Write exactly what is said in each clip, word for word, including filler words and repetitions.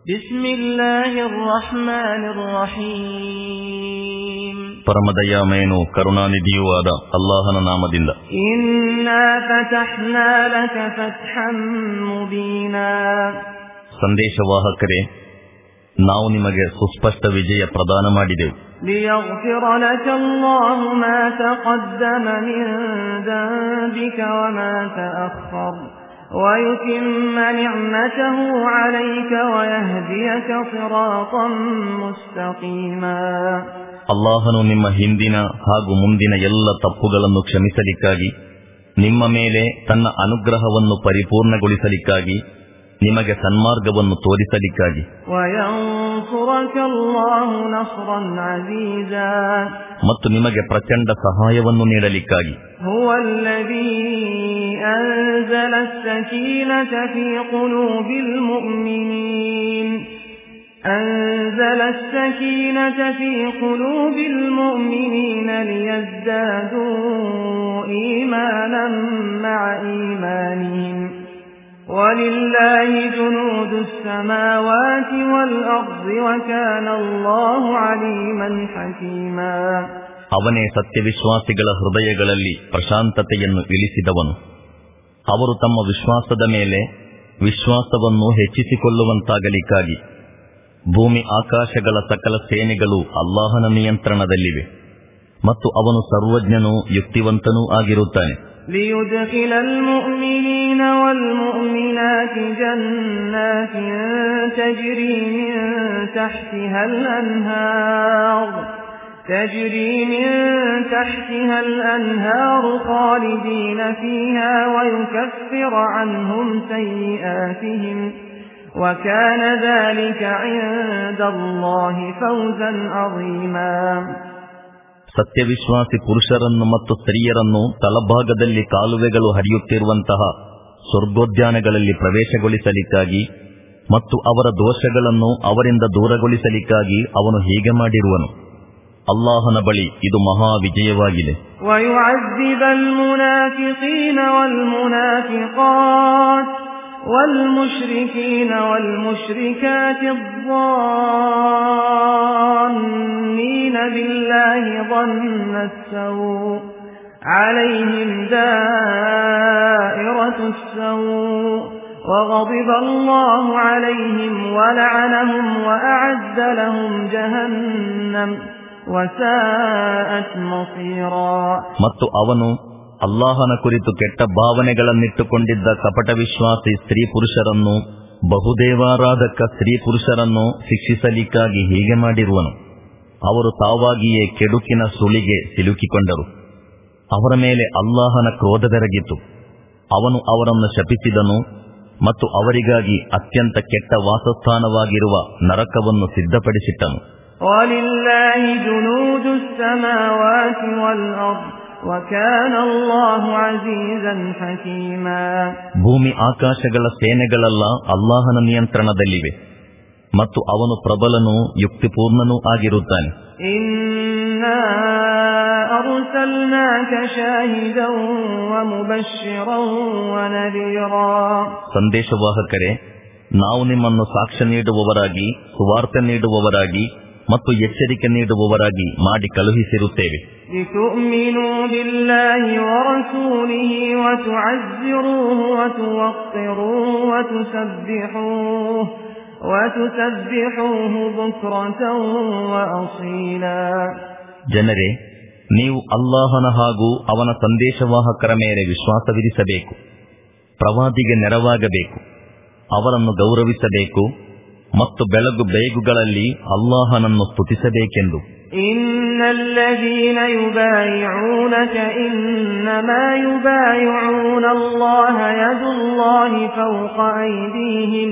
ಬಿಸ್ಮಿಲ್ಲಾಹಿರ್ ರಹ್ಮಾನಿರ್ ರಹೀಮ್. ಪರಮದಯಾಮಯನು ಕರುಣಾನಿಧಿಯೂ ಆದ ಅಲ್ಲಾಹನ ನಾಮದಿಂದ. ಇನ್ನಾ ಫತಹ್ನಾ ಲಕ ಫತ್ಹಂ ಮುಬೀನಾ. ಸಂದೇಶವಾಹಕರೇ, ನಾವು ನಿಮಗೆ ಸುಸ್ಪಷ್ಟ ವಿಜಯ ಪ್ರದಾನ ಮಾಡಿದೆವು. ಲಿಯಗ್ಫಿರ ಲಕ ಅಲ್ಲಾಹು ಮಾ ತಕದ್ದಮ ಮಿನ್ ذنبك وما تأخر ويتم نعمته عليك ويهديك صراطا مستقيما. ಅಲ್ಲಾಹನು ನಿಮ್ಮ ಹಿಂದಿನ ಹಾಗೂ ಮುಂದಿನ ಎಲ್ಲ ತಪ್ಪುಗಳನ್ನು ಕ್ಷಮಿಸಲಿಕ್ಕಾಗಿ, ನಿಮ್ಮ ಮೇಲೆ ತನ್ನ ಅನುಗ್ರಹವನ್ನು ಪರಿಪೂರ್ಣಗೊಳಿಸಲಿಕ್ಕಾಗಿ, ನಿಮಗೆ ಸನ್ಮಾರ್ಗವನ್ನು ತೋರಿಸಲಿಕ್ಕಾಗಿ, ಮತ್ತು ನಿಮಗೆ ಪ್ರಚಂಡ ಸಹಾಯವನ್ನು ನೀಡಲಿಕ್ಕಾಗಿ. أنزل السكينة في قلوب المؤمنين أنزل السكينة في قلوب المؤمنين ليزدادوا إيمانا مع إيمانهم ولله جنود السماوات والأرض وكان الله عليما حكيما. ಅವನೇ ಸತ್ಯವಿಶ್ವಾಸಿಗಳ ಹೃದಯಗಳಲ್ಲಿ ಪ್ರಶಾಂತತೆಯನ್ನು ಇಳಿಸಿದವನು. ಅವರು ತಮ್ಮ ವಿಶ್ವಾಸದ ಮೇಲೆ ವಿಶ್ವಾಸವನ್ನು ಹೆಚ್ಚಿಸಿಕೊಳ್ಳುವಂತಾಗಲಿಕ್ಕಾಗಿ ಭೂಮಿ ಆಕಾಶಗಳ ಸಕಲ ಸೇನೆಗಳು ಅಲ್ಲಾಹನ ನಿಯಂತ್ರಣದಲ್ಲಿವೆ ಮತ್ತು ಅವನು ಸರ್ವಜ್ಞನೂ ಯುಕ್ತಿವಂತನೂ ಆಗಿರುತ್ತಾನೆ. ليدخل المؤمنين والمؤمنات جنات تجري من تحتها الأنهار تجري من تحتها الأنهار خالدين فيها ويكفر عنهم سيئاتهم وكان ذلك عند الله فوزا عظيما. ಸತ್ಯವಿಶ್ವಾಸಿ ಪುರುಷರನ್ನು ಮತ್ತು ಸ್ತ್ರೀಯರನ್ನು ತಳಭಾಗದಲ್ಲಿ ಕಾಲುವೆಗಳು ಹರಿಯುತ್ತಿರುವಂತಹ ಸ್ವರ್ಗೋದ್ಯಾನಗಳಲ್ಲಿ ಪ್ರವೇಶಗೊಳಿಸಲಿಕ್ಕಾಗಿ ಮತ್ತು ಅವರ ದೋಷಗಳನ್ನು ಅವರಿಂದ ದೂರಗೊಳಿಸಲಿಕ್ಕಾಗಿ ಅವನು ಹೀಗೆ ಮಾಡಿರುವನು. ಅಲ್ಲಾಹನ ಬಳಿ ಇದು ಮಹಾ ವಿಜಯವಾಗಿದೆ. وَيُعَذِّبَ الْمُنَافِقِينَ وَالْمُنَافِقَاتِ وَالْمُشْرِكِينَ وَالْمُشْرِكَاتِ الظَّانِّينَ بِاللَّهِ ظَنَّ السَّوْءِ عَلَيْهِمْ دَائِرَةُ السَّوْءِ وَغَضِبَ اللَّهُ عَلَيْهِمْ وَلَعَنَهُمْ وَأَعَدَّ لَهُمْ جَهَنَّمَ ಮತ್ತು ಅವನು ಅಲ್ಲಾಹನ ಕುರಿತು ಕೆಟ್ಟ ಭಾವನೆಗಳನ್ನಿಟ್ಟುಕೊಂಡಿದ್ದ ಕಪಟ ವಿಶ್ವಾಸಿ ಸ್ತ್ರೀ ಪುರುಷರನ್ನು, ಬಹುದೇವಾರಾಧಕ ಸ್ತ್ರೀ ಪುರುಷರನ್ನು ಶಿಕ್ಷಿಸಲಿಕ್ಕಾಗಿ ಹೀಗೆ ಮಾಡಿರುವನು. ಅವರು ತಾವಾಗಿಯೇ ಕೆಡುಕಿನ ಸುಳಿಗೆ ಸಿಲುಕಿಕೊಂಡರು. ಅವರ ಮೇಲೆ ಅಲ್ಲಾಹನ ಕ್ರೋಧವೆರಗಿತು. ಅವನು ಅವರನ್ನು ಶಪಿಸಿದನು ಮತ್ತು ಅವರಿಗಾಗಿ ಅತ್ಯಂತ ಕೆಟ್ಟ ವಾಸಸ್ಥಾನವಾಗಿರುವ ನರಕವನ್ನು ಸಿದ್ಧಪಡಿಸಿಟ್ಟನು. وَلِلَّهِ جُنُودُ السَّمَاوَاتِ وَالْأَرْضِ وَكَانَ اللَّهُ عَزِيزًا حَكِيمًا. ಭೂಮಿ ಆಕಾಶಗಳ ಸೇನೆಗಳೆಲ್ಲ ಅಲ್ಲಾಹನ ನಿಯಂತ್ರಣದಲ್ಲಿವೆ ಮತ್ತು ಅವನು ಪ್ರಬಲನೂ ಯುಕ್ತಿಪೂರ್ಣನೂ ಆಗಿರುತ್ತಾನೆ. إِنَّا أَرْسَلْنَاكَ شَاهِدًا وَمُبَشِّرًا وَنَذِيرًا. ಸಂದೇಶವಾಹಕರೇ, ನಾವು ನಿಮ್ಮನ್ನು ಸಾಕ್ಷ್ಯ ನೀಡುವವರಾಗಿ, ಸುವಾರ್ತೆ ನೀಡುವವರಾಗಿ ಮತ್ತು ಎಚ್ಚರಿಕೆ ನೀಡುವವರಾಗಿ ಮಾಡಿ ಕಳುಹಿಸಿರುತ್ತೇವೆ. لِتُؤْمِنُوا بِاللَّهِ وَرَسُولِهِ وَتُعَزِّرُوهُ وَتُوَقِّرُوهُ وَتُسَبِّحُوهُ وَتُسَبِّحُوهُ بُكْرَةً وَأَصِيلًا. ಜನರೇ, ನೀವು ಅಲ್ಲಾಹನ ಹಾಗೂ ಅವನ ಸಂದೇಶವಾಹಕರ ಮೇಲೆ ವಿಶ್ವಾಸವಿರಿಸಬೇಕು, ಪ್ರವಾದಿಗೆ ನೆರವಾಗಬೇಕು, ಅವರನ್ನು ಗೌರವಿಸಬೇಕು ಮತ್ತು ಬೆಳಗು ಬೇಗುಗಳಲ್ಲಿ ಅಲ್ಲಾಹನನ್ನು ಸ್ತುತಿಸಬೇಕೆಂದು. ಇನ್ನಲ್ಲದೀನ ಯುಬಾಯಿಊನಕ ಇನ್ನಮಾ ಯುಬಾಯಿഊನ ಅಲ್ಲಾಹ ಯದುಲ್ಲಾಹಿ ಫೌಕ ಐದೀಹಿಂ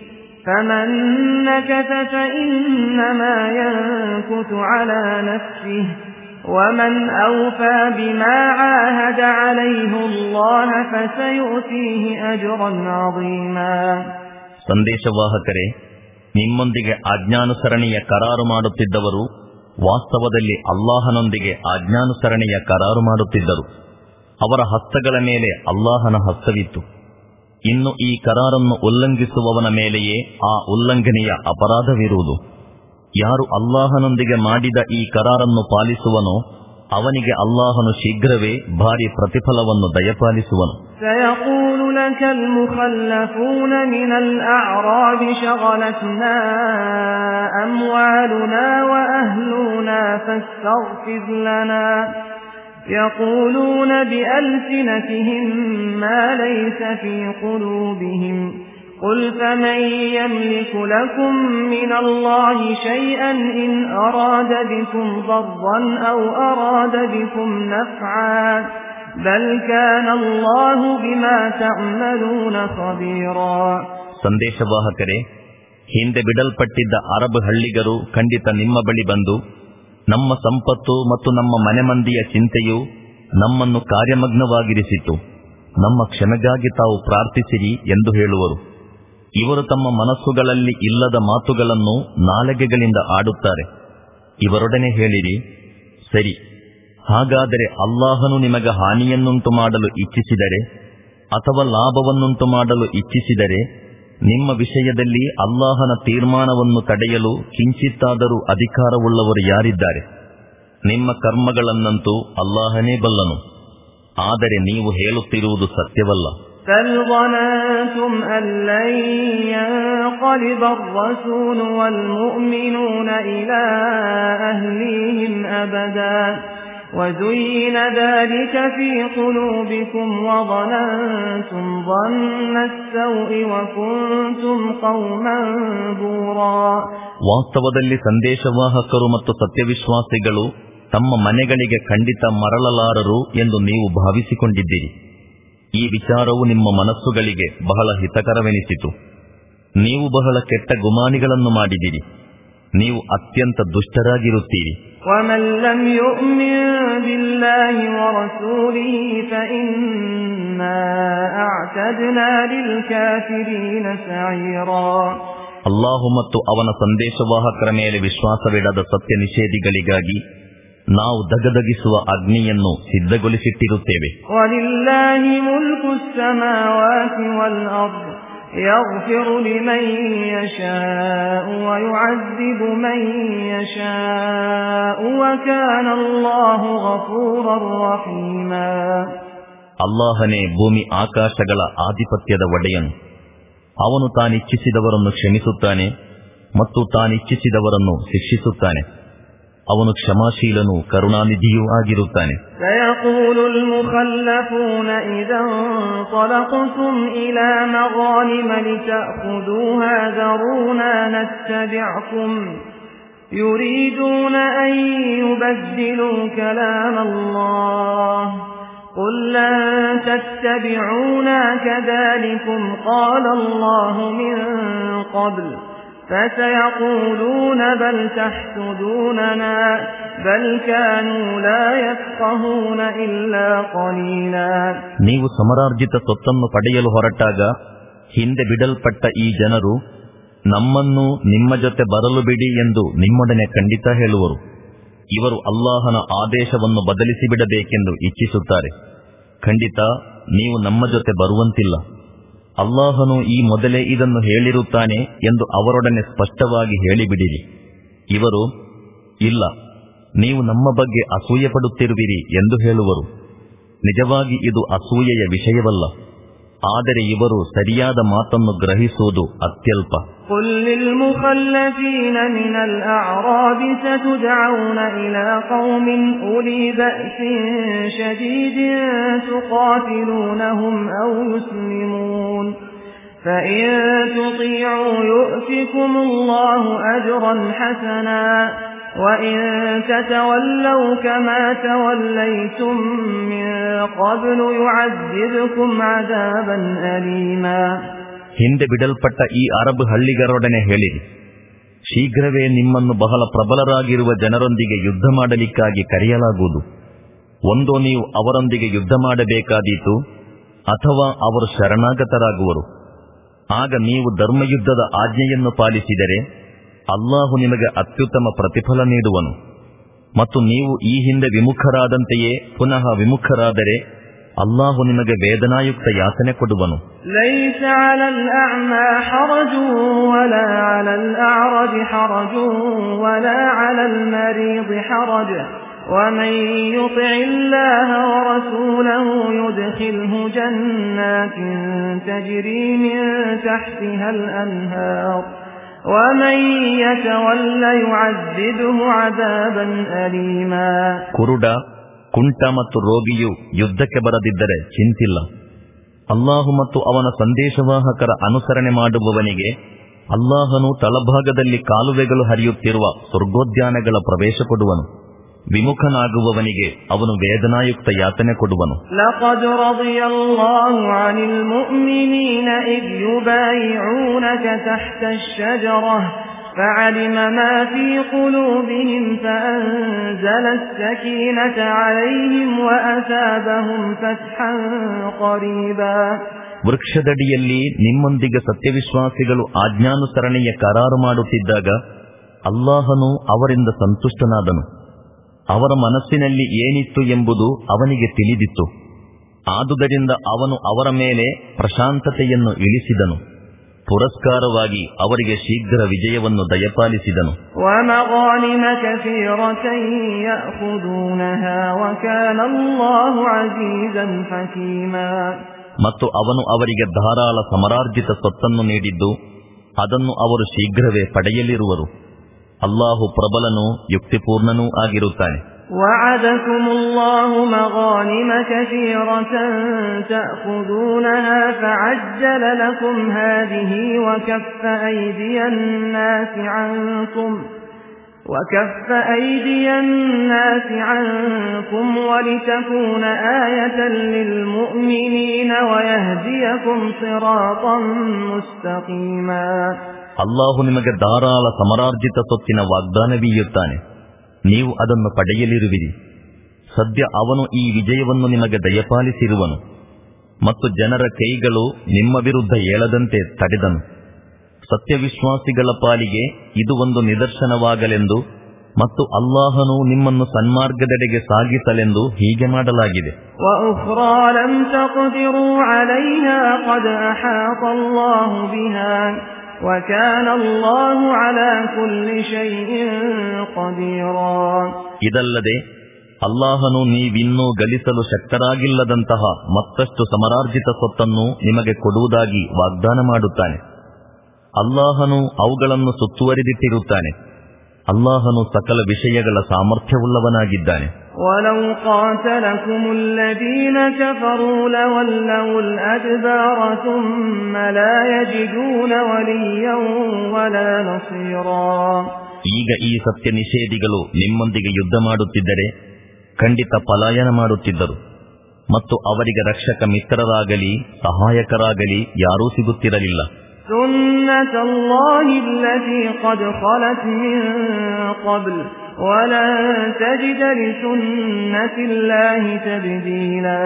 ಫಮನ್ ನಕಸ ಫಇನ್ನಮಾ ಯನ್ಕುತು ಅಲಾ ನಫ್ಸಿಹಿ ومن أوفى بما عاهد عليه الله فسيؤتيه أجرا عظيما. ಸಂದೇಶವಾಹಕರೇ, ನಿಮ್ಮೊಂದಿಗೆ ಆಜ್ಞಾನುಸರಣೆಯ ಕರಾರು ಮಾಡುತ್ತಿದ್ದವರು ವಾಸ್ತವದಲ್ಲಿ ಅಲ್ಲಾಹನೊಂದಿಗೆ ಆಜ್ಞಾನುಸರಣೆಯ ಕರಾರು ಮಾಡುತ್ತಿದ್ದರು. ಅವರ ಹಸ್ತಗಳ ಮೇಲೆ ಅಲ್ಲಾಹನ ಹಸ್ತವಿತ್ತು. ಇನ್ನು ಈ ಕರಾರನ್ನು ಉಲ್ಲಂಘಿಸುವವನ ಮೇಲೆಯೇ ಆ ಉಲ್ಲಂಘನೆಯ ಅಪರಾಧವಿರುವುದು. ಯಾರು ಅಲ್ಲಾಹನೊಂದಿಗೆ ಮಾಡಿದ ಈ ಕರಾರನ್ನು ಪಾಲಿಸುವನೋ ಅವನಿಗೆ ಅಲ್ಲಾಹನು ಶೀಘ್ರವೇ ಭಾರಿ ಪ್ರತಿಫಲವನ್ನು ದಯಪಾಲಿಸುವನು. سيقول لك المخلفون من الأعراب شغلتنا أموالنا وأهلنا فاستغفر لنا يقولون بألسنتهم ما ليس في قلوبهم قل فمن يملك لكم من الله شيئا إن أراد بكم ضرا أو أراد بكم نفعا بل كان الله بما تعملون خبيرا. ಸಂದೇಶವಾಹಕರೇ, ಹಿಂದೆ ಬಿಡಲ್ಪಟ್ಟಿದ್ದ ಅರಬ್ ಹಳ್ಳಿಗರು ಖಂಡಿತ ನಿಮ್ಮ ಬಳಿ ಬಂದು, ನಮ್ಮ ಸಂಪತ್ತು ಮತ್ತು ನಮ್ಮ ಮನೆಮಂದಿಯ ಚಿಂತೆಯು ನಮ್ಮನ್ನು ಕಾರ್ಯಮಗ್ನವಾಗಿರಿಸಿತು, ನಮ್ಮ ಕ್ಷಮೆಗಾಗಿ ತಾವು ಪ್ರಾರ್ಥಿಸಿರಿ ಎಂದು ಹೇಳುವರು. ಇವರು ತಮ್ಮ ಮನಸ್ಸುಗಳಲ್ಲಿ ಇಲ್ಲದ ಮಾತುಗಳನ್ನು ನಾಲಿಗೆಗಳಿಂದ ಆಡುತ್ತಾರೆ. ಇವರೊಡನೆ ಹೇಳಿರಿ, ಸರಿ, ಹಾಗಾದರೆ ಅಲ್ಲಾಹನು ನಿಮಗೆ ಹಾನಿಯನ್ನುಂಟು ಮಾಡಲು ಇಚ್ಛಿಸಿದರೆ ಅಥವಾ ಲಾಭವನ್ನುಂಟು ಮಾಡಲು ಇಚ್ಛಿಸಿದರೆ ನಿಮ್ಮ ವಿಷಯದಲ್ಲಿ ಅಲ್ಲಾಹನ ತೀರ್ಮಾನವನ್ನು ತಡೆಯಲು ಕಿಂಚಿತ್ತಾದರೂ ಅಧಿಕಾರವುಳ್ಳವರು ಯಾರಿದ್ದಾರೆ? ನಿಮ್ಮ ಕರ್ಮಗಳನ್ನಂತೂ ಅಲ್ಲಾಹನೇ ಬಲ್ಲನು. ಆದರೆ ನೀವು ಹೇಳುತ್ತಿರುವುದು ಸತ್ಯವಲ್ಲ. بل ظننتم أن لن ينقلب الرسول والمؤمنون إلى أهليهم أبدا وزين ذلك في قلوبكم وظننتم ظن السوء وكنتم قوما بورا. ವಾಸ್ತವದಲ್ಲಿ ಸಂದೇಶವಾಹಕರು ಮತ್ತು ಸತ್ಯವಿಶ್ವಾಸಿಗಳು ತಮ್ಮ ಮನೆಗಳಿಗೆ ಖಂಡಿತ ಮರಳಲಾರರು ಎಂದು ನೀವು ಭಾವಿಸಿಕೊಂಡಿದ್ದೀರಿ. ಈ ವಿಚಾರವು ನಿಮ್ಮ ಮನಸ್ಸುಗಳಿಗೆ ಬಹಳ ಹಿತಕರವೆನಿಸಿತು. ನೀವು ಬಹಳ ಕೆಟ್ಟ ಗುಮಾನಿಗಳನ್ನು ಮಾಡಿದಿರಿ. ನೀವು ಅತ್ಯಂತ ದುಷ್ಟರಾಗಿರುತ್ತೀರಿ. وَمَن لَّمْ يُؤْمِن بِاللَّهِ وَرَسُولِهِ فَإِنَّا أَعْتَدْنَا لِلْكَافِرِينَ سَعِيرًا. ಅಲ್ಲಾಹು ಮತ್ತು ಅವನ ಸಂದೇಶವಾಹಕರ ಮೇಲೆ ವಿಶ್ವಾಸವಿಡದ ಸತ್ಯ ನಿಷೇಧಿಗಳಿಗಾಗಿ ನಾವು ದಗದಗಿಸುವ ಅಗ್ನಿಯನ್ನು ಸಿದ್ಧಗೊಳಿಸಿಟ್ಟಿರುತ್ತೇವೆ. ವಲಿಲ್ಲಾಹಿ ಮುಲ್ಕು ಸ್ಸಮಾವಾತಿ ವಲ್ ಅರ್ದ್ ಯಗ್ಫಿರು ಲಿಮನ್ ಯಶಾഉ ವ ಯುಅದ್ದಿಬು ಮನ್ ಯಶಾഉ ವ ಕಾನ ಅಲ್ಲಾಹು ಗಫೂರರ್ ರಹೀಮಾ. ಅಲ್ಲಾಹನೇ ಭೂಮಿ ಆಕಾಶಗಳ ಆಧಿಪತ್ಯದ ಒಡೆಯನು. ಅವನು ತಾನಿಚ್ಛಿಸಿದವರನ್ನು ಕ್ಷಮಿಸುತ್ತಾನೆ ಮತ್ತು ತಾನಿಚ್ಛಿಸಿದವರನ್ನು ಶಿಕ್ಷಿಸುತ್ತಾನೆ. ಅವನು ಕ್ಷಮಾಶೀಲನೂ ಕರುಣಾನಿಧಿಯೂ ಆಗಿರುತ್ತಾನೆ. ಸಯಕೂಲುಲ್ ಮುಖಲ್ಲಫೂನ ಇದನ್ ತಲಕ್ತುಂ ಇಲಾ ಮಗಾನಿಮ ಲಿತಅಖುದೂಹಾ ದರೂನಾ ನತ್ತಬಿಅಕುಂ ಯುರೀದೂನ ಅನ್ ಯುಬದ್ದಿಲೂ ಕಲಾಮಲ್ಲಾಹ್ قل لن تتبعونا كذلكم قال الله من قبل فسيقولون بل تحسدوننا بل كانوا لا يفقهون إلا قليلا. ನೀವು ಸಮರಾರ್ಜಿತ ಸೊತ್ತನ್ನು ಪಡೆಯಲು ಹೊರಟಾಗ ಹಿಂದೆ ಬಿಡಲ್ಪಟ್ಟ ಈ ಜನರು ನಮ್ಮನ್ನು ನಿಮ್ಮ ಜೊತೆ ಬರಲು ಬಿಡಿ ಎಂದು ನಿಮ್ಮೊಡನೆ ಖಂಡಿತ ಹೇಳುವರು. ಇವರು ಅಲ್ಲಾಹನ ಆದೇಶವನ್ನು ಬದಲಿಸಿ ಬಿಡಬೇಕೆಂದು ಇಚ್ಛಿಸುತ್ತಾರೆ. ಖಂಡಿತ ನೀವು ನಮ್ಮ ಜೊತೆ ಬರುವಂತಿಲ್ಲ. ಅಲ್ಲಾಹನು ಈ ಮೊದಲೇ ಇದನ್ನು ಹೇಳಿರುತ್ತಾನೆ ಎಂದು ಅವರೊಡನೆ ಸ್ಪಷ್ಟವಾಗಿ ಹೇಳಿಬಿಡಿರಿ. ಇವರು ಇಲ್ಲ, ನೀವು ನಮ್ಮ ಬಗ್ಗೆ ಅಸೂಯೆ ಪಡುತ್ತಿರುವಿರಿ ಎಂದು ಹೇಳುವರು. ನಿಜವಾಗಿ ಇದು ಅಸೂಯೆಯ ವಿಷಯವಲ್ಲ, ಆದರೆ ಇವರು ಸರಿಯಾದ ಮಾತನ್ನು ಗ್ರಹಿಸುವುದು ಅತ್ಯಲ್ಪ. قل للمخلفين من الأعراب ستدعون إلى قوم أولي بأس شديد تقاتلونهم أو يسلمون فإن تطيعوا يؤتكم الله أجرا حسنا وإن تتولوا كما توليتم من قبل يعذبكم عذابا أليما. ಹಿಂದೆ ಬಿಡಲ್ಪಟ್ಟ ಈ ಅರಬ್ ಹಳ್ಳಿಗರೊಡನೆ ಹೇಳಿರಿ, ಶೀಘ್ರವೇ ನಿಮ್ಮನ್ನು ಬಹಳ ಪ್ರಬಲರಾಗಿರುವ ಜನರೊಂದಿಗೆ ಯುದ್ಧ ಮಾಡಲಿಕ್ಕಾಗಿ ಕರೆಯಲಾಗುವುದು. ಒಂದೋ ನೀವು ಅವರೊಂದಿಗೆ ಯುದ್ಧ ಮಾಡಬೇಕಾದೀತು, ಅಥವಾ ಅವರು ಶರಣಾಗತರಾಗುವರು. ಆಗ ನೀವು ಧರ್ಮಯುದ್ಧದ ಆಜ್ಞೆಯನ್ನು ಪಾಲಿಸಿದರೆ ಅಲ್ಲಾಹು ನಿಮಗೆ ಅತ್ಯುತ್ತಮ ಪ್ರತಿಫಲ ನೀಡುವನು. ಮತ್ತು ನೀವು ಈ ಹಿಂದೆ ವಿಮುಖರಾದಂತೆಯೇ ಪುನಃ ವಿಮುಖರಾದರೆ ಅಲ್ಲಾಹು ನಿಮಗೆ ವೇದನಾಯುಕ್ತ ಯಾತನೆ ಕೊಡುವನು. ليس على الأعمى حرج ولا على الأعرج حرج ولا على المريض حرج ومن يطع الله ورسوله يدخله جنات تجري من تحتها الأنهار ومن يتول يعذبه عذابا أليما. ಕುರುಡ, ಕುಂಟ ಮತ್ತು ರೋಗಿಯು ಯುದ್ಧಕ್ಕೆ ಬರದಿದ್ದರೆ ಚಿಂತಿಲ್ಲ. ಅಲ್ಲಾಹು ಮತ್ತು ಅವನ ಸಂದೇಶವಾಹಕರ ಅನುಸರಣೆ ಮಾಡುವವನಿಗೆ ಅಲ್ಲಾಹನು ತಳಭಾಗದಲ್ಲಿ ಕಾಲುವೆಗಳು ಹರಿಯುತ್ತಿರುವ ಸ್ವರ್ಗೋದ್ಯಾನಗಳ ಪ್ರವೇಶ ಕೊಡುವನು. ವಿಮುಖನಾಗುವವನಿಗೆ ಅವನು ವೇದನಾಯುಕ್ತ ಯಾತನೆ ಕೊಡುವನು. ಲಕದ್ ರದಿಯಲ್ಲಾಹು ಅನಿಲ್ ಮುಅ್ಮಿನೀನ ಇದ್ ಯುಬಾಯಿಊನಕ ತಹ್ತ ಅಶ್ಶಜರಹ فعلم ما في قلوبهم فأنزل السكينة عليهم وأثابهم فتحا قريبا. ವೃಕ್ಷದಡಿಯಲ್ಲಿ ನಿಮ್ಮೊಂದಿಗೆ ಸತ್ಯವಿಶ್ವಾಸಿಗಳು ಆಜ್ಞಾನುಸರಣೆಯ ಕರಾರು ಮಾಡುತ್ತಿದ್ದಾಗ ಅಲ್ಲಾಹನು ಅವರಿಂದ ಸಂತುಷ್ಟನಾದನು. ಅವರ ಮನಸ್ಸಿನಲ್ಲಿ ಏನಿತ್ತು ಎಂಬುದು ಅವನಿಗೆ ತಿಳಿದಿತ್ತು. ಆದುದರಿಂದ ಅವನು ಅವರ ಮೇಲೆ ಪ್ರಶಾಂತತೆಯನ್ನು ಇಳಿಸಿದನು. ಪುರಸ್ಕಾರವಾಗಿ ಅವರಿಗೆ ಶೀಘ್ರ ವಿಜಯವನ್ನು ದಯಪಾಲಿಸಿದನು. ಮತ್ತು ಅವನು ಅವರಿಗೆ ಧಾರಾಳ ಸಮರಾರ್ಜಿತ ಸೊತ್ತನ್ನು ನೀಡಿದ್ದು ಅದನ್ನು ಅವರು ಶೀಘ್ರವೇ ಪಡೆಯಲಿರುವರು. ಅಲ್ಲಾಹು ಪ್ರಬಲನೂ ಯುಕ್ತಿಪೂರ್ಣನೂ ಆಗಿರುತ್ತಾನೆ. وعدكم الله مغانم كثيرة تأخذونها فعجل لكم هذه وكف أيدي الناس عنكم وكف أيدي الناس عنكم ولتكون آية للمؤمنين ويهديكم صراطا مستقيما. ಅಲ್ಲಾಹು ನಿಮಗೆ ಧಾರಾಳ ಸಮರಾರ್ಜಿತ ಸೊತ್ತಿನ ವಾಗ್ದಾನವೀಯುತ್ತಾನೆ. ನೀವು ಅದನ್ನು ಪಡೆಯಲಿರುವಿರಿ. ಸದ್ಯ ಅವನು ಈ ವಿಜಯವನ್ನು ನಿಮಗೆ ದಯಪಾಲಿಸಿರುವನು ಮತ್ತು ಜನರ ಕೈಗಳು ನಿಮ್ಮ ವಿರುದ್ಧ ಏಳದಂತೆ ತಡೆದನು. ಸತ್ಯವಿಶ್ವಾಸಿಗಳ ಪಾಲಿಗೆ ಇದು ಒಂದು ನಿದರ್ಶನವಾಗಲೆಂದು ಮತ್ತು ಅಲ್ಲಾಹನು ನಿಮ್ಮನ್ನು ಸನ್ಮಾರ್ಗದೆಡೆಗೆ ಸಾಗಿಸಲೆಂದು ಹೀಗೆ ಮಾಡಲಾಗಿದೆ. ಇದಲ್ಲದೆ ಅಲ್ಲಾಹನು ನೀವಿನ್ನೂ ಗಳಿಸಲು ಶಕ್ತರಾಗಿಲ್ಲದಂತಹ ಮತ್ತಷ್ಟು ಸಮರಾರ್ಜಿತ ಸೊತ್ತನ್ನು ನಿಮಗೆ ಕೊಡುವುದಾಗಿ ವಾಗ್ದಾನ ಮಾಡುತ್ತಾನೆ. ಅಲ್ಲಾಹನು ಅವುಗಳನ್ನು ಸುತ್ತುವರಿದಿಟ್ಟಿರುತ್ತಾನೆ. ಅಲ್ಲಾಹನು ಸಕಲ ವಿಷಯಗಳ ಸಾಮರ್ಥ್ಯವುಳ್ಳವನಾಗಿದ್ದಾನೆ. وَلَوْ قَاتَلَكُمُ الَّذِينَ كَفَرُوا لَوَلَّوُا الْأَدْبَارَ ثُمَّ لَا يَجِدُونَ وَلِيًّا وَلَا نَصِيرًا. ಈಗ ಈ ಸತ್ಯ ನಿಷೇಧಿಗಳು ನಿಮ್ಮೊಂದಿಗೆ ಯುದ್ಧ ಮಾಡುತ್ತಿದ್ದರೆ ಖಂಡಿತ ಪಲಾಯನ ಮಾಡುತ್ತಿದ್ದರು ಮತ್ತು ಅವರಿಗೆ ರಕ್ಷಕ ಮಿತ್ರರಾಗಲಿ ಸಹಾಯಕರಾಗಲಿ ಯಾರೂ ಸಿಗುತ್ತಿರಲಿಲ್ಲ. سُنَّةَ اللَّهِ الَّتِي قَدْ خَلَتْ مِن قَبْلُ وَلَن تَجِدَ لِسُنَّةِ اللَّهِ تَبْدِيلًا.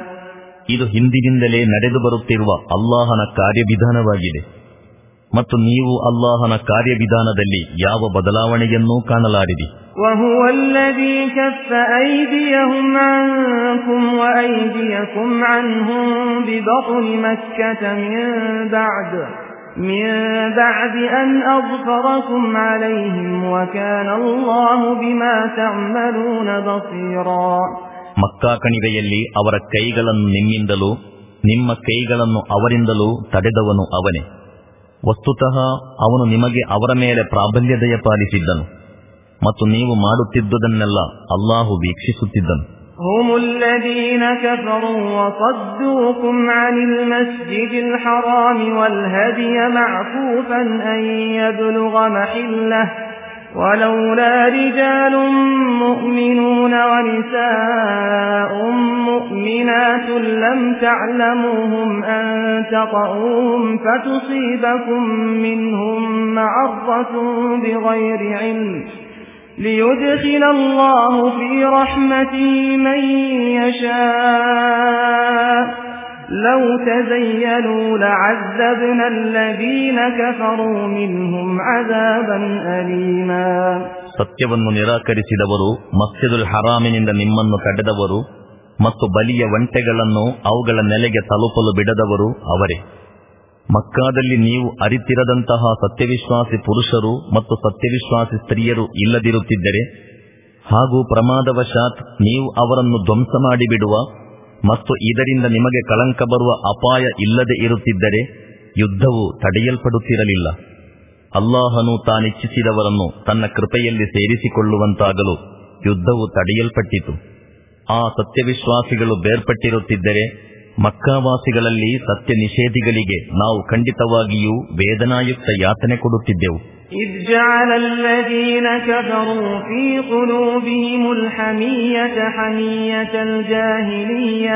ಇದು ಹಿಂದಿನಿಂದಲೇ ನಡೆದು ಬರುತ್ತಿರುವ ಅಲ್ಲಾಹನ ಕಾರ್ಯವಿಧಾನವಾಗಿದೆ ಮತ್ತು ನೀವು ಅಲ್ಲಾಹನ ಕಾರ್ಯವಿಧಾನದಲ್ಲಿ ಯಾವ ಬದಲಾವಣೆಯನ್ನೂ ಕಾಣಲಾರಿರಿ. وَهُوَ الَّذِي كَفَّ أَيْدِيَهُمْ عَنكُمْ وَأَيْدِيَكُمْ عَنْهُمْ بِبَطْنِ مَكَّةَ مِن بَعْدِ من بعد أن أظفركم عليهم وكان الله بما تعملون بصيرا. ಮಕ್ಕಾ ಕಣಿವೆಯಲ್ಲಿ ಅವರ ಕೈಗಳನ್ನು ನಿಮ್ಮಿಂದಲೂ ನಿಮ್ಮ ಕೈಗಳನ್ನು ಅವರಿಂದಲೂ ತಡೆದವನು ಅವನೇ. ವಸ್ತುತಃ ಅವನು ನಿಮಗೆ ಅವರ ಮೇಲೆ ಪ್ರಾಬಲ್ಯ ದಯಪಾಲಿಸಿದ್ದನು ಮತ್ತು ನೀವು ಮಾಡುತ್ತಿದ್ದುದನ್ನೆಲ್ಲ ಅಲ್ಲಾಹು ವೀಕ್ಷಿಸುತ್ತಿದ್ದನು. هم الذين كفروا وصدوكم عن المسجد الحرام والهدي معكوفا أن يبلغ محله ولولا رجال مؤمنون ونساء مؤمنات لم تعلموهم أن تطؤوهم فتصيبكم منهم معرة بغير علم ليدخل الله في رحمته من يشاء لو تزيلوا لعذبنا الذين كفروا منهم عذابا أليما. ಸತ್ಯವನ್ನು ನಿರಾಕರಿಸಿದವರು, ಮಸ್ಜಿದುಲ್ ಹರಾಮಿನಿಂದ ನಿಮ್ಮನ್ನು ತಡೆದವರು, ಮತ್ತು ಬಲಿಯ ಒಂಟೆಗಳನ್ನು ಅವುಗಳ ನೆಲೆಗೆ ತಲುಪಲು ಬಿಡದವರು ಅವರೇ. ಮಕ್ಕಾದಲ್ಲಿ ನೀವು ಅರಿತಿರದಂತಹ ಸತ್ಯವಿಶ್ವಾಸಿ ಪುರುಷರು ಮತ್ತು ಸತ್ಯವಿಶ್ವಾಸಿ ಸ್ತ್ರೀಯರು ಇಲ್ಲದಿರುತ್ತಿದ್ದರೆ, ಹಾಗೂ ಪ್ರಮಾದವಶಾತ್ ನೀವು ಅವರನ್ನು ಧ್ವಂಸ ಮಾಡಿಬಿಡುವ ಮತ್ತು ಇದರಿಂದ ನಿಮಗೆ ಕಳಂಕ ಬರುವ ಅಪಾಯ ಇಲ್ಲದೆ ಇರುತ್ತಿದ್ದರೆ ಯುದ್ಧವು ತಡೆಯಲ್ಪಡುತ್ತಿರಲಿಲ್ಲ. ಅಲ್ಲಾಹನು ತಾನಿಚ್ಛಿಸಿದವರನ್ನು ತನ್ನ ಕೃಪೆಯಲ್ಲಿ ಸೇರಿಸಿಕೊಳ್ಳುವಂತಾಗಲು ಯುದ್ಧವು ತಡೆಯಲ್ಪಟ್ಟಿತು. ಆ ಸತ್ಯವಿಶ್ವಾಸಿಗಳು ಬೇರ್ಪಟ್ಟಿರುತ್ತಿದ್ದರೆ ಮಕ್ಕಾವಾಸಿಗಳಲ್ಲಿ ಸತ್ಯ ನಿಷೇಧಿಗಳಿಗೆ ನಾವು ಖಂಡಿತವಾಗಿಯೂ ವೇದನಾಯುಕ್ತ ಯಾತನೆ ಕೊಡುತ್ತಿದ್ದೆವು. إذ جعل الذين كفروا في قلوبهم الحمية حمية الجاهلية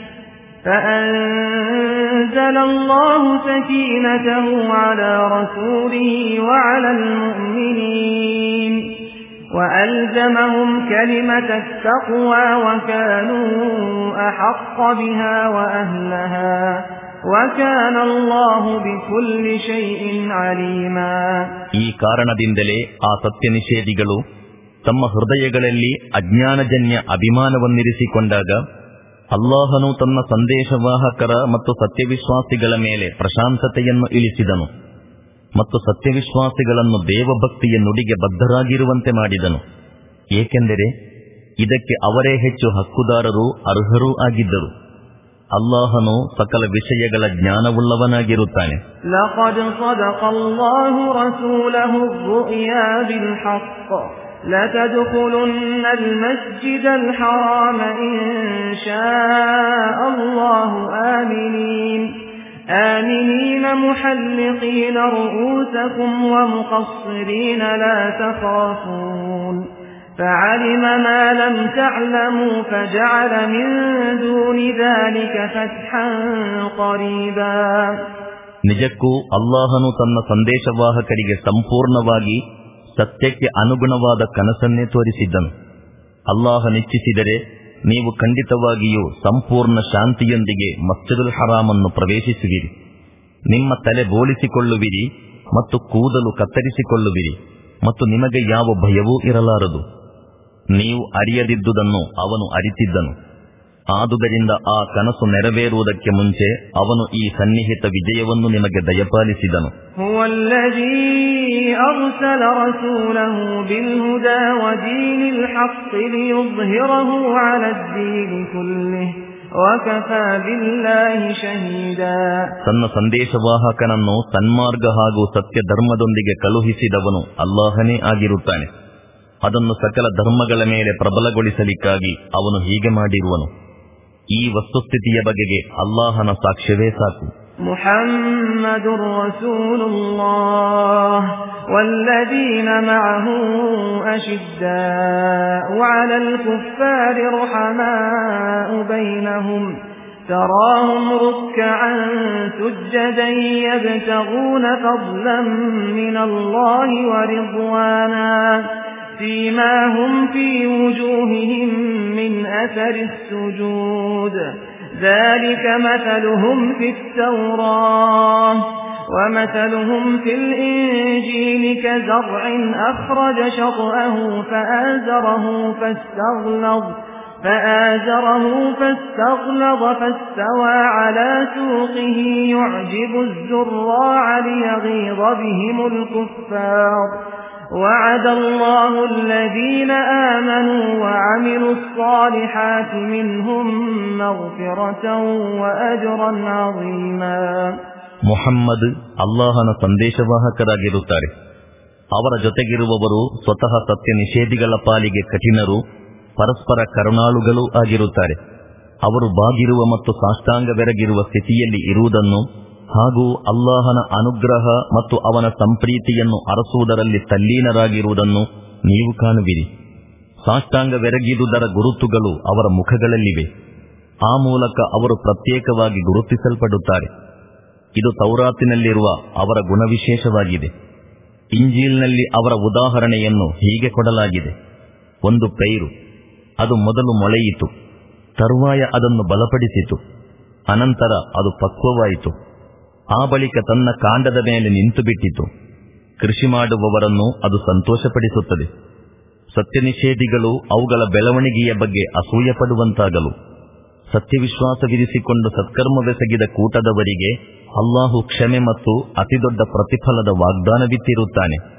فأنزل الله سكينته على رسوله وعلى المؤمنين وألزمهم كلمة التقوى وكانوا أحق بها وأهلها وكان الله بكل شيء عليما. ಈ ಕಾರಣದಿಂದಲೇ ಆ ಸತ್ಯ ನಿಷೇಧಿಗಳು ತಮ್ಮ ಹೃದಯಗಳಲ್ಲಿ ಅಜ್ಞಾನಜನ್ಯ ಅಭಿಮಾನವನ್ನಿರಿಸಿಕೊಂಡಾಗ ಅಲ್ಲಾಹನು ತನ್ನ ಸಂದೇಶವಾಹಕರ ಮತ್ತು ಸತ್ಯವಿಶ್ವಾಸಿಗಳ ಮೇಲೆ ಪ್ರಶಾಂತತೆಯನ್ನು ಇಳಿಸಿದನು ಮತ್ತು ಸತ್ಯವಿಶ್ವಾಸಿಗಳನ್ನು ದೇವಭಕ್ತಿಯ ನುಡಿಗೆ ಬದ್ಧರಾಗಿರುವಂತೆ ಮಾಡಿದನು. ಏಕೆಂದರೆ ಇದಕ್ಕೆ ಅವರೇ ಹೆಚ್ಚು ಹಕ್ಕುದಾರರೂ ಅರ್ಹರೂ ಆಗಿದ್ದರು. ಅಲ್ಲಾಹನು ಸಕಲ ವಿಷಯಗಳ ಜ್ಞಾನವುಳ್ಳವನಾಗಿರುತ್ತಾನೆ. ಲಖದ್ ಸದಕಲ್ಲಾಹು ರಸೂಲಹು ರುಯಾ ಬಿಲ್ ಹಕ್ ಲತದ್ಖುಲುನ್ನ ಅಲ್ ಮಸ್ಜಿದಲ್ ಹರಾಮ ಇನ್ಶಾ ಅಲ್ಲಾಹು ಆಮಿನೀನ್ آمنين محلقين رؤوسكم ومقصرين لا تخافون فعلم ما لم تعلموا فجعل من دون ذلك فتحا قريبا. ನಿಜಕ್ಕೂ ಅಲ್ಲಾಹನು ತನ್ನ ಸಂದೇಶವಾಹಕರಿಗೆ ಸಂಪೂರ್ಣವಾಗಿ ಸತ್ಯಕ್ಕೆ ಅನುಗುಣವಾದ ಕನಸನ್ನೇ ತೋರಿಸಿದ್ದನು. ಅಲ್ಲಾಹನಿಚ್ಛಿಸಿದರೆ ನೀವು ಖಂಡಿತವಾಗಿಯೂ ಸಂಪೂರ್ಣ ಶಾಂತಿಯೊಂದಿಗೆ ಮಸ್ಜಿದುಲ್ ಹರಾಮನ್ನು ಪ್ರವೇಶಿಸುವಿರಿ. ನಿಮ್ಮ ತಲೆ ಬೋಳಿಸಿಕೊಳ್ಳುವಿರಿ ಮತ್ತು ಕೂದಲು ಕತ್ತರಿಸಿಕೊಳ್ಳುವಿರಿ ಮತ್ತು ನಿಮಗೆ ಯಾವ ಭಯವೂ ಇರಲಾರದು. ನೀವು ಅರಿಯದಿದ್ದುದನ್ನು ಅವನು ಅರಿತಿದ್ದನು. ಆದುದರಿಂದ ಆ ಕನಸು ನೆರವೇರುವುದಕ್ಕೆ ಮುಂಚೆ ಅವನು ಈ ಸನ್ನಿಹಿತ ವಿಜಯವನ್ನು ನಿಮಗೆ ದಯಪಾಲಿಸಿದನು. ತನ್ನ ಸಂದೇಶವಾಹಕನನ್ನು ಸನ್ಮಾರ್ಗ ಹಾಗೂ ಸತ್ಯ ಧರ್ಮದೊಂದಿಗೆ ಕಳುಹಿಸಿದವನು ಅಲ್ಲಾಹನೇ ಆಗಿರುತ್ತಾನೆ. ಅದನ್ನು ಸಕಲ ಧರ್ಮಗಳ ಮೇಲೆ ಪ್ರಬಲಗೊಳಿಸಲಿಕ್ಕಾಗಿ ಅವನು ಹೀಗೆ ಮಾಡಿರುವನು. ಈ ವಸ್ತುಸ್ಥಿತಿಯ ಬಗೆಗೆ ಅಲ್ಲಾಹನ ಸಾಕ್ಷ್ಯವೇ ಸಾಕು. ಮುಹಮ್ಮದುರ್ ರಸೂಲುಲ್ಲಾಹ್ ವಲ್ಲದೀನ ಮಅಹು ಅಶಿದ್ದಾಉ ಅಲಲ್ ಕುಫಾರಿ ರುಹಮಾಉ ಬೈನಹುಂ تراهم ركعا سجدا يبتغون فضلا من الله ورضوانا سيماهم في وجوههم من أثر السجود ذلك مثلهم في التوراة ومثلهم في الإنجيل كزرع أخرج شطأه فآزره فاستغلظ فآزره فاستغلظ فاستوى على سوقه يعجب الزراع ليغيظ بهم الكفار وعد الله الذين آمنوا وعملوا الصالحات منهم مغفرة وأجرا عظيما. ಮುಹಮ್ಮದ್ ಅಲ್ಲಾಹನ ಸಂದೇಶವಾಹಕರಾಗಿರುತ್ತಾರೆ. ಅವರ ಜೊತೆಗಿರುವವರು ಸ್ವತಃ ಸತ್ಯ ನಿಷೇಧಿಗಳ ಪಾಲಿಗೆ ಕಠಿಣರು, ಪರಸ್ಪರ ಕರುಣಾಳುಗಳೂ ಆಗಿರುತ್ತಾರೆ. ಅವರು ಬಾಗಿರುವ ಮತ್ತು ಸಾಷ್ಟಾಂಗವೆರಗಿರುವ ಸ್ಥಿತಿಯಲ್ಲಿ ಇರುವುದನ್ನು ಹಾಗೂ ಅಲ್ಲಾಹನ ಅನುಗ್ರಹ ಮತ್ತು ಅವನ ಸಂಪ್ರೀತಿಯನ್ನು ಅರಸುವುದರಲ್ಲಿ ತಲ್ಲೀನರಾಗಿರುವುದನ್ನು ನೀವು ಕಾಣುವಿರಿ. ಸಾಷ್ಟಾಂಗವೆರಗಿದುದರ ಗುರುತುಗಳು ಅವರ ಮುಖಗಳಲ್ಲಿವೆ. ಆ ಮೂಲಕ ಅವರು ಪ್ರತ್ಯೇಕವಾಗಿ ಗುರುತಿಸಲ್ಪಡುತ್ತಾರೆ. ಇದು ತೌರಾತಿನಲ್ಲಿರುವ ಅವರ ಗುಣವಿಶೇಷವಾಗಿದೆ. ಇಂಜೀಲ್ನಲ್ಲಿ ಅವರ ಉದಾಹರಣೆಯನ್ನು ಹೀಗೆ ಕೊಡಲಾಗಿದೆ. ಒಂದು ಪೈರು, ಅದು ಮೊದಲು ಮೊಳೆಯಿತು, ತರುವಾಯ ಅದನ್ನು ಬಲಪಡಿಸಿತು, ಅನಂತರ ಅದು ಪಕ್ವವಾಯಿತು, ಆ ಬಳಿಕ ತನ್ನ ಕಾಂಡದ ಮೇಲೆ ನಿಂತು ಬಿಟ್ಟಿತು. ಕೃಷಿ ಮಾಡುವವರನ್ನು ಅದು ಸಂತೋಷಪಡಿಸುತ್ತದೆ. ಸತ್ಯ ನಿಷೇಧಿಗಳು ಅವುಗಳ ಬೆಳವಣಿಗೆಯ ಬಗ್ಗೆ ಅಸೂಯೆ ಪಡುವಂತಾಗಲು ಸತ್ಯವಿಶ್ವಾಸವಿರಿಸಿಕೊಂಡು ಸತ್ಕರ್ಮವೆಸಗಿದ ಕೂಟದವರಿಗೆ ಅಲ್ಲಾಹು ಕ್ಷಮೆ ಮತ್ತು ಅತಿದೊಡ್ಡ ಪ್ರತಿಫಲದ ವಾಗ್ದಾನವಿತ್ತಿರುತ್ತಾನೆ.